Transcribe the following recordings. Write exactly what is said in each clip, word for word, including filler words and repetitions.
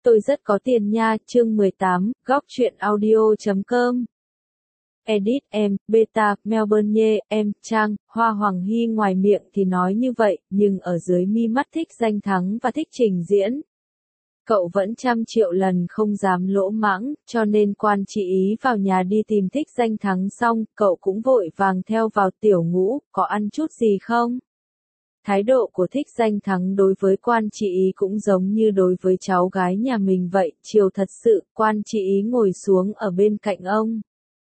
Tôi rất có tiền nha, chương mười tám, góc truyện audio chấm com. Edit em, beta, Melbourne, em, Trang, Hoa Hoàng Hy ngoài miệng thì nói như vậy, nhưng ở dưới mi mắt thích danh thắng và thích trình diễn. Cậu vẫn trăm triệu lần không dám lỗ mãng, cho nên quan chị ý vào nhà đi tìm thích danh thắng xong, cậu cũng vội vàng theo vào tiểu ngũ, có ăn chút gì không? Thái độ của thích danh thắng đối với quan chị ý cũng giống như đối với cháu gái nhà mình vậy, chiều thật sự, quan chị ý ngồi xuống ở bên cạnh ông.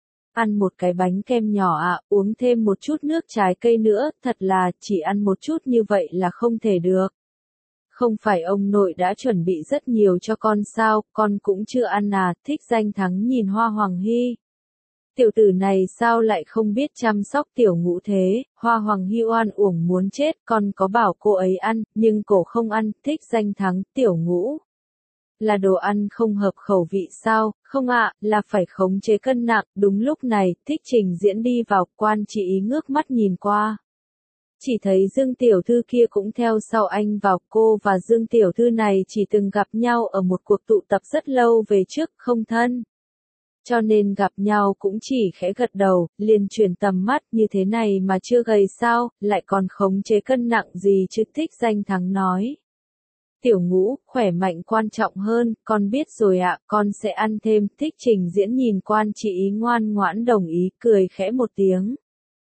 Ăn một cái bánh kem nhỏ ạ, uống thêm một chút nước trái cây nữa, thật là, chỉ ăn một chút như vậy là không thể được. Không phải ông nội đã chuẩn bị rất nhiều cho con sao, con cũng chưa ăn à, thích danh thắng nhìn Hoa Hoàng Hy. Tiểu tử này sao lại không biết chăm sóc tiểu ngũ thế, Hoa Hoàng Hy oan uổng muốn chết, con có bảo cô ấy ăn, nhưng cổ không ăn, thích danh thắng, tiểu ngũ. Là đồ ăn không hợp khẩu vị sao, không ạ, là phải khống chế cân nặng, đúng lúc này, thích trình diễn đi vào, quan chị ý ngước mắt nhìn qua. Chỉ thấy Dương Tiểu Thư kia cũng theo sau anh vào, cô và Dương Tiểu Thư này chỉ từng gặp nhau ở một cuộc tụ tập rất lâu về trước, không thân. Cho nên gặp nhau cũng chỉ khẽ gật đầu, liền chuyển tầm mắt như thế này mà chưa gầy sao, lại còn khống chế cân nặng gì chứ, thích danh thắng nói. Tiểu ngũ, khỏe mạnh quan trọng hơn, con biết rồi ạ, con sẽ ăn thêm, thích trình diễn nhìn quan chị ý ngoan ngoãn đồng ý, cười khẽ một tiếng.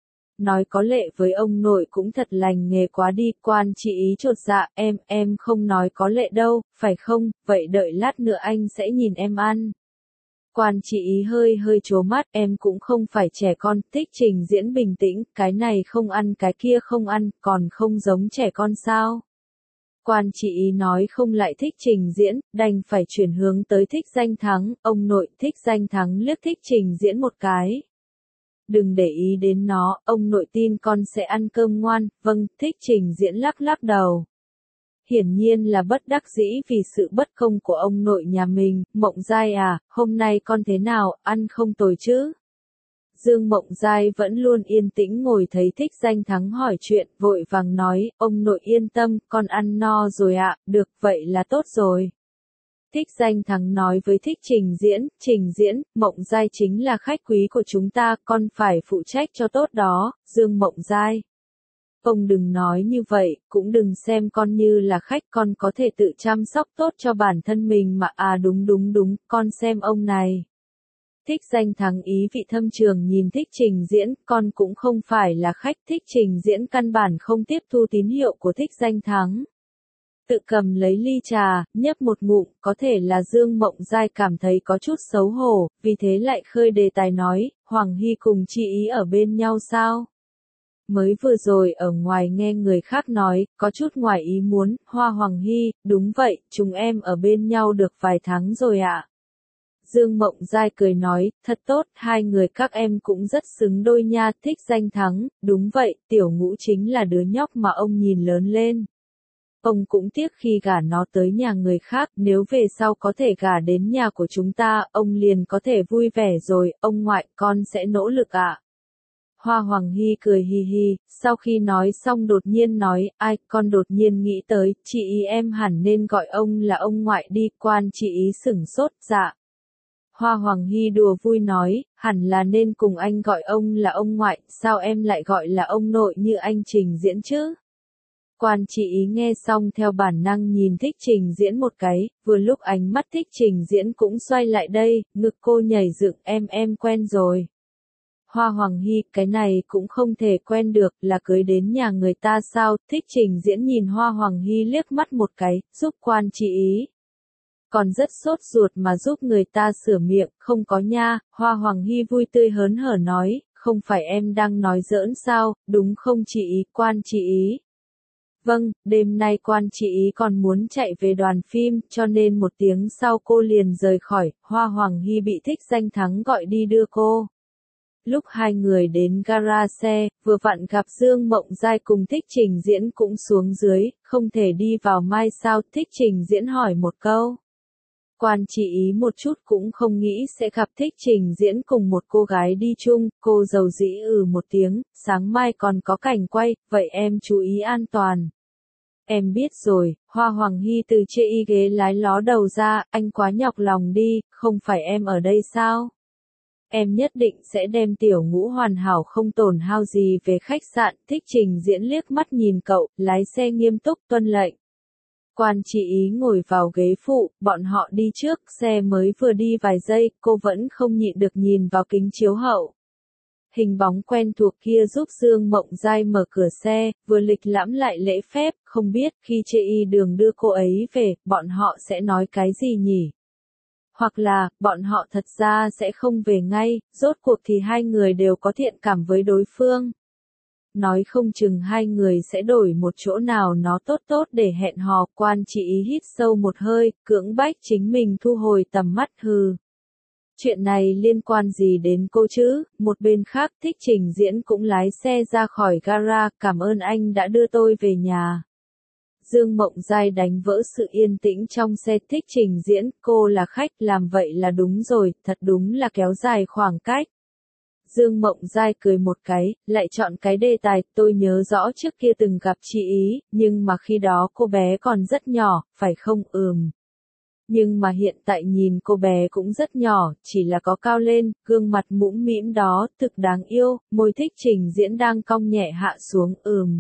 Nói có lệ với ông nội cũng thật lành nghề quá đi, quan chị ý chột dạ, em, em không nói có lệ đâu, phải không, vậy đợi lát nữa anh sẽ nhìn em ăn. Quan chị ý hơi hơi trố mắt, em cũng không phải trẻ con, thích trình diễn bình tĩnh, cái này không ăn cái kia không ăn, còn không giống trẻ con sao. Quan chị ý nói không lại thích trình diễn, đành phải chuyển hướng tới thích danh thắng, ông nội thích danh thắng liếc thích trình diễn một cái. Đừng để ý đến nó, ông nội tin con sẽ ăn cơm ngoan, vâng, thích trình diễn lắc lắc đầu. Hiển nhiên là bất đắc dĩ vì sự bất công của ông nội nhà mình, Mộng Giai à, hôm nay con thế nào, ăn không tồi chứ? Dương Mộng Giai vẫn luôn yên tĩnh ngồi thấy thích danh thắng hỏi chuyện, vội vàng nói, ông nội yên tâm, con ăn no rồi ạ, được, vậy là tốt rồi. Thích danh thắng nói với thích trình diễn, trình diễn, Mộng Giai chính là khách quý của chúng ta, con phải phụ trách cho tốt đó, Dương Mộng Giai. Ông đừng nói như vậy, cũng đừng xem con như là khách, con có thể tự chăm sóc tốt cho bản thân mình mà, à đúng đúng đúng, con xem ông này. Thích danh thắng ý vị thâm trường nhìn thích trình diễn, con cũng không phải là khách, thích trình diễn căn bản không tiếp thu tín hiệu của thích danh thắng. Tự cầm lấy ly trà, nhấp một ngụm, có thể là Dương Mộng Giai cảm thấy có chút xấu hổ, vì thế lại khơi đề tài nói, Hoàng Hy cùng chị ý ở bên nhau sao? Mới vừa rồi ở ngoài nghe người khác nói, có chút ngoài ý muốn, Hoa Hoàng Hy, đúng vậy, chúng em ở bên nhau được vài tháng rồi ạ. Dương Mộng Giai cười nói, thật tốt, hai người các em cũng rất xứng đôi nha, thích danh thắng, đúng vậy, tiểu ngũ chính là đứa nhóc mà ông nhìn lớn lên. Ông cũng tiếc khi gả nó tới nhà người khác, nếu về sau có thể gả đến nhà của chúng ta, ông liền có thể vui vẻ rồi, ông ngoại, con sẽ nỗ lực ạ. Hoa Hoàng Hy cười hì hì, sau khi nói xong đột nhiên nói, ai, con đột nhiên nghĩ tới, chị ý em hẳn nên gọi ông là ông ngoại đi, quan chị ý sửng sốt, dạ. Hoa Hoàng Hy đùa vui nói, hẳn là nên cùng anh gọi ông là ông ngoại, sao em lại gọi là ông nội như anh trình diễn chứ? Quan chị ý nghe xong theo bản năng nhìn thích trình diễn một cái, vừa lúc ánh mắt thích trình diễn cũng xoay lại đây, ngực cô nhảy dựng, em em quen rồi. Hoa Hoàng Hy, cái này cũng không thể quen được, là cưới đến nhà người ta sao, thích trình diễn nhìn Hoa Hoàng Hy liếc mắt một cái, giúp quan chị ý. Còn rất sốt ruột mà giúp người ta sửa miệng, không có nha, Hoa Hoàng Hy vui tươi hớn hở nói, không phải em đang nói giỡn sao, đúng không chị ý, quan chị ý. Vâng, đêm nay quan chị ý còn muốn chạy về đoàn phim, cho nên một tiếng sau cô liền rời khỏi, Hoa Hoàng Hy bị thích danh thắng gọi đi đưa cô. Lúc hai người đến gara xe, vừa vặn gặp Dương Mộng Giai cùng thích trình diễn cũng xuống dưới, không thể đi vào mai sao, thích trình diễn hỏi một câu. Quan chị ý một chút cũng không nghĩ sẽ gặp thích trình diễn cùng một cô gái đi chung, cô dầu dĩ ừ một tiếng, sáng mai còn có cảnh quay, vậy em chú ý an toàn. Em biết rồi, Hoa Hoàng Hy từ chê y ghế lái ló đầu ra, anh quá nhọc lòng đi, không phải em ở đây sao? Em nhất định sẽ đem tiểu ngũ hoàn hảo không tổn hao gì về khách sạn. Thích Trình Diễn liếc mắt nhìn cậu, lái xe nghiêm túc tuân lệnh. Quan chị ý ngồi vào ghế phụ, bọn họ đi trước, xe mới vừa đi vài giây, cô vẫn không nhịn được nhìn vào kính chiếu hậu. Hình bóng quen thuộc kia giúp Dương Mộng Giai mở cửa xe, vừa lịch lãm lại lễ phép, không biết khi chê y đường đưa cô ấy về, bọn họ sẽ nói cái gì nhỉ? Hoặc là, bọn họ thật ra sẽ không về ngay, rốt cuộc thì hai người đều có thiện cảm với đối phương. Nói không chừng hai người sẽ đổi một chỗ nào nó tốt tốt để hẹn hò. Quan chị ý hít sâu một hơi, cưỡng bách chính mình thu hồi tầm mắt hừ. Chuyện này liên quan gì đến cô chứ? Một bên khác Thích Trình Diễn cũng lái xe ra khỏi gara, cảm ơn anh đã đưa tôi về nhà. Dương Mộng Giai đánh vỡ sự yên tĩnh trong xe. Thích Trình Diễn, cô là khách, làm vậy là đúng rồi, thật đúng là kéo dài khoảng cách. Dương Mộng Giai cười một cái, lại chọn cái đề tài, tôi nhớ rõ trước kia từng gặp chị ý, nhưng mà khi đó cô bé còn rất nhỏ, phải không? Ừm. Nhưng mà hiện tại nhìn cô bé cũng rất nhỏ, chỉ là có cao lên, gương mặt mũm mĩm đó, thực đáng yêu, môi Thích Trình Diễn đang cong nhẹ hạ xuống. Ừm.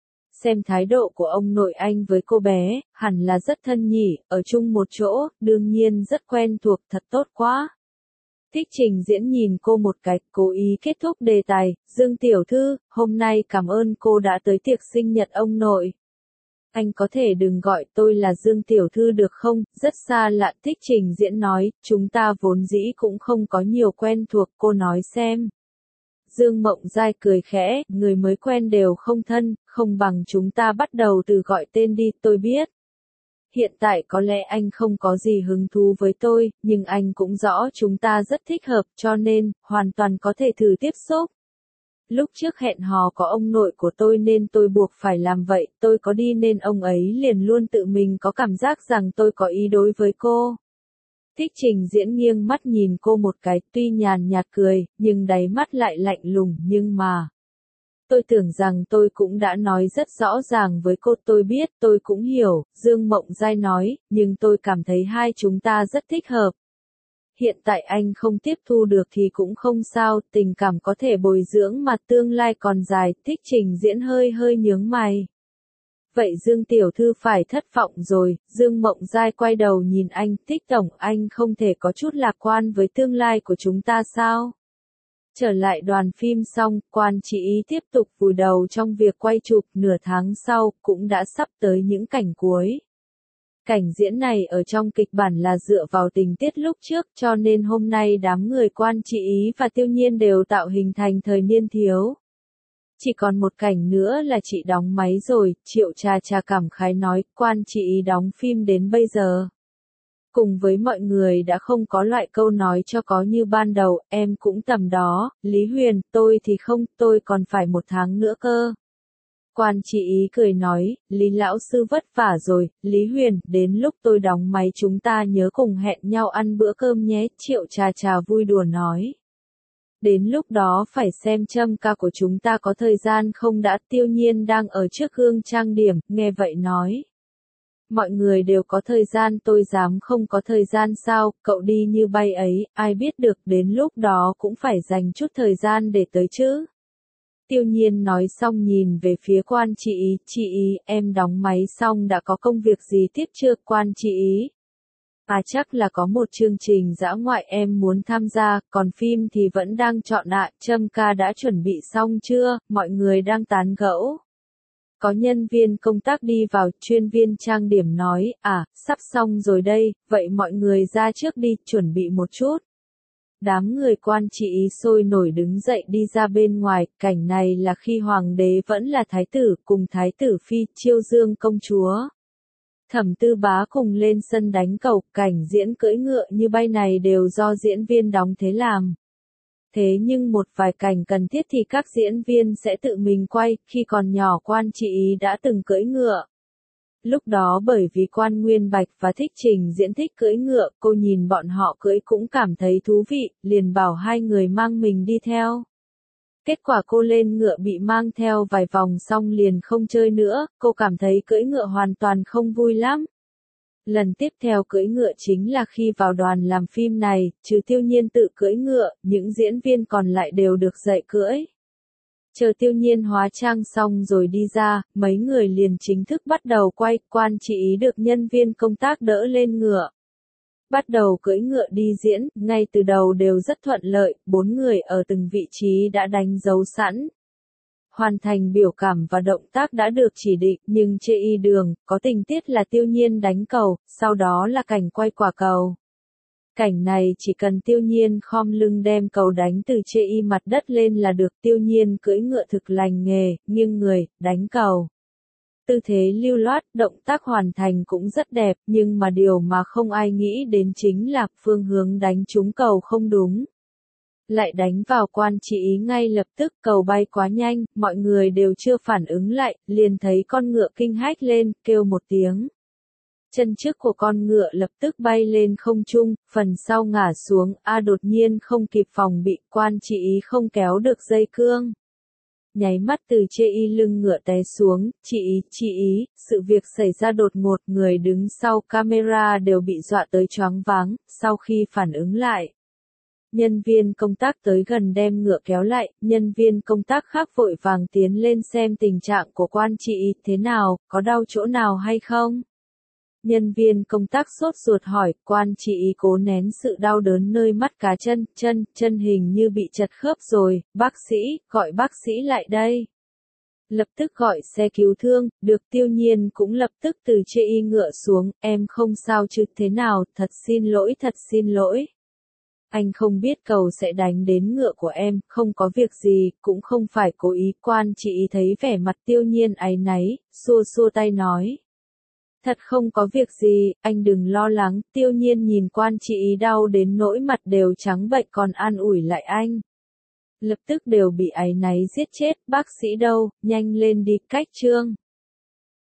Xem thái độ của ông nội anh với cô bé, hẳn là rất thân nhỉ, ở chung một chỗ, đương nhiên rất quen thuộc, thật tốt quá. Thích Trình Diễn nhìn cô một cái, cố ý kết thúc đề tài, Dương tiểu thư, hôm nay cảm ơn cô đã tới tiệc sinh nhật ông nội. Anh có thể đừng gọi tôi là Dương tiểu thư được không, rất xa lạ. Thích Trình Diễn nói, chúng ta vốn dĩ cũng không có nhiều quen thuộc, cô nói xem. Dương Mộng Giai cười khẽ, người mới quen đều không thân, không bằng chúng ta bắt đầu từ gọi tên đi, tôi biết. Hiện tại có lẽ anh không có gì hứng thú với tôi, nhưng anh cũng rõ chúng ta rất thích hợp, cho nên, hoàn toàn có thể thử tiếp xúc. Lúc trước hẹn hò có ông nội của tôi nên tôi buộc phải làm vậy, tôi có đi nên ông ấy liền luôn tự mình có cảm giác rằng tôi có ý đối với cô. Thích Trình Diễn nghiêng mắt nhìn cô một cái, tuy nhàn nhạt cười, nhưng đáy mắt lại lạnh lùng, nhưng mà... Tôi tưởng rằng tôi cũng đã nói rất rõ ràng với cô, tôi biết, tôi cũng hiểu, Dương Mộng Giai nói, nhưng tôi cảm thấy hai chúng ta rất thích hợp. Hiện tại anh không tiếp thu được thì cũng không sao, tình cảm có thể bồi dưỡng mà tương lai còn dài. Thích Trình Diễn hơi hơi nhướng mày. Vậy Dương tiểu thư phải thất vọng rồi. Dương Mộng Giai quay đầu nhìn anh, Thích tổng, anh không thể có chút lạc quan với tương lai của chúng ta sao? Trở lại đoàn phim xong, quan chị ý tiếp tục vùi đầu trong việc quay chụp. Nửa tháng sau, cũng đã sắp tới những cảnh cuối. Cảnh diễn này ở trong kịch bản là dựa vào tình tiết lúc trước, cho nên hôm nay đám người quan chị ý và Tiêu Nhiên đều tạo hình thành thời niên thiếu. Chỉ còn một cảnh nữa là chị đóng máy rồi, Triệu Trà Trà cảm khái nói, quan chị ý đóng phim đến bây giờ. Cùng với mọi người đã không có loại câu nói cho có như ban đầu, em cũng tầm đó, Lý Huyền, tôi thì không, tôi còn phải một tháng nữa cơ. Quan chị ý cười nói, Lý lão sư vất vả rồi, Lý Huyền, đến lúc tôi đóng máy chúng ta nhớ cùng hẹn nhau ăn bữa cơm nhé, Triệu Trà Trà vui đùa nói. Đến lúc đó phải xem châm ca của chúng ta có thời gian không đã. Tiêu Nhiên đang ở trước gương trang điểm, nghe vậy nói. Mọi người đều có thời gian, tôi dám không có thời gian sao, cậu đi như bay ấy, ai biết được đến lúc đó cũng phải dành chút thời gian để tới chứ. Tiêu Nhiên nói xong nhìn về phía quan chị ý, chị ý, em đóng máy xong đã có công việc gì tiếp chưa? Quan chị ý. À chắc là có một chương trình dã ngoại em muốn tham gia, còn phim thì vẫn đang chọn ạ, châm ca đã chuẩn bị xong chưa, mọi người đang tán gẫu. Có nhân viên công tác đi vào, chuyên viên trang điểm nói, à, sắp xong rồi đây, vậy mọi người ra trước đi, chuẩn bị một chút. Đám người quan chị ý sôi nổi đứng dậy đi ra bên ngoài, cảnh này là khi hoàng đế vẫn là thái tử, cùng thái tử phi, Chiêu Dương công chúa. Thẩm Tư Bá cùng lên sân đánh cầu, cảnh diễn cưỡi ngựa như bay này đều do diễn viên đóng thế làm. Thế nhưng một vài cảnh cần thiết thì các diễn viên sẽ tự mình quay, khi còn nhỏ quan chị ý đã từng cưỡi ngựa. Lúc đó bởi vì quan Nguyên Bạch và Thích Trình Diễn thích cưỡi ngựa, cô nhìn bọn họ cưỡi cũng cảm thấy thú vị, liền bảo hai người mang mình đi theo. Kết quả cô lên ngựa bị mang theo vài vòng xong liền không chơi nữa, cô cảm thấy cưỡi ngựa hoàn toàn không vui lắm. Lần tiếp theo cưỡi ngựa chính là khi vào đoàn làm phim này, trừ Tiêu Nhiên tự cưỡi ngựa, những diễn viên còn lại đều được dạy cưỡi. Chờ Tiêu Nhiên hóa trang xong rồi đi ra, mấy người liền chính thức bắt đầu quay, Quan Chỉ Ý được nhân viên công tác đỡ lên ngựa. Bắt đầu cưỡi ngựa đi diễn, ngay từ đầu đều rất thuận lợi, bốn người ở từng vị trí đã đánh dấu sẵn. Hoàn thành biểu cảm và động tác đã được chỉ định, nhưng chê y đường, có tình tiết là Tiêu Nhiên đánh cầu, sau đó là cảnh quay quả cầu. Cảnh này chỉ cần Tiêu Nhiên khom lưng đem cầu đánh từ chê y mặt đất lên là được. Tiêu Nhiên cưỡi ngựa thực lành nghề, nghiêng người, đánh cầu. Tư thế lưu loát, động tác hoàn thành cũng rất đẹp, nhưng mà điều mà không ai nghĩ đến chính là phương hướng đánh trúng cầu không đúng. Lại đánh vào Quan Chỉ Ý ngay lập tức, cầu bay quá nhanh, mọi người đều chưa phản ứng lại, liền thấy con ngựa kinh hách lên, kêu một tiếng. Chân trước của con ngựa lập tức bay lên không trung, phần sau ngả xuống, a đột nhiên không kịp phòng bị, Quan Chỉ Ý không kéo được dây cương. Nháy mắt từ chê y lưng ngựa té xuống, chị ý, chị ý, sự việc xảy ra đột ngột, người đứng sau camera đều bị dọa tới choáng váng, sau khi phản ứng lại. Nhân viên công tác tới gần đem ngựa kéo lại, nhân viên công tác khác vội vàng tiến lên xem tình trạng của Quan Chỉ Ý thế nào, có đau chỗ nào hay không. Nhân viên công tác sốt ruột hỏi, Quan Chỉ Ý cố nén sự đau đớn nơi mắt cá chân, chân, chân hình như bị chật khớp rồi, bác sĩ, gọi bác sĩ lại đây. Lập tức gọi xe cứu thương, được. Tiêu Nhiên cũng lập tức từ chê y ngựa xuống, em không sao chứ, thế nào, thật xin lỗi, thật xin lỗi. Anh không biết cầu sẽ đánh đến ngựa của em, không có việc gì, cũng không phải cố ý. Quan Chỉ Ý thấy vẻ mặt Tiêu Nhiên áy náy, xua xua tay nói. Thật không có việc gì, anh đừng lo lắng. Tiêu Nhiên nhìn Quan Chỉ Ý đau đến nỗi mặt đều trắng bệch còn an ủi lại anh. Lập tức đều bị áy náy giết chết, bác sĩ đâu, nhanh lên đi, cách trương.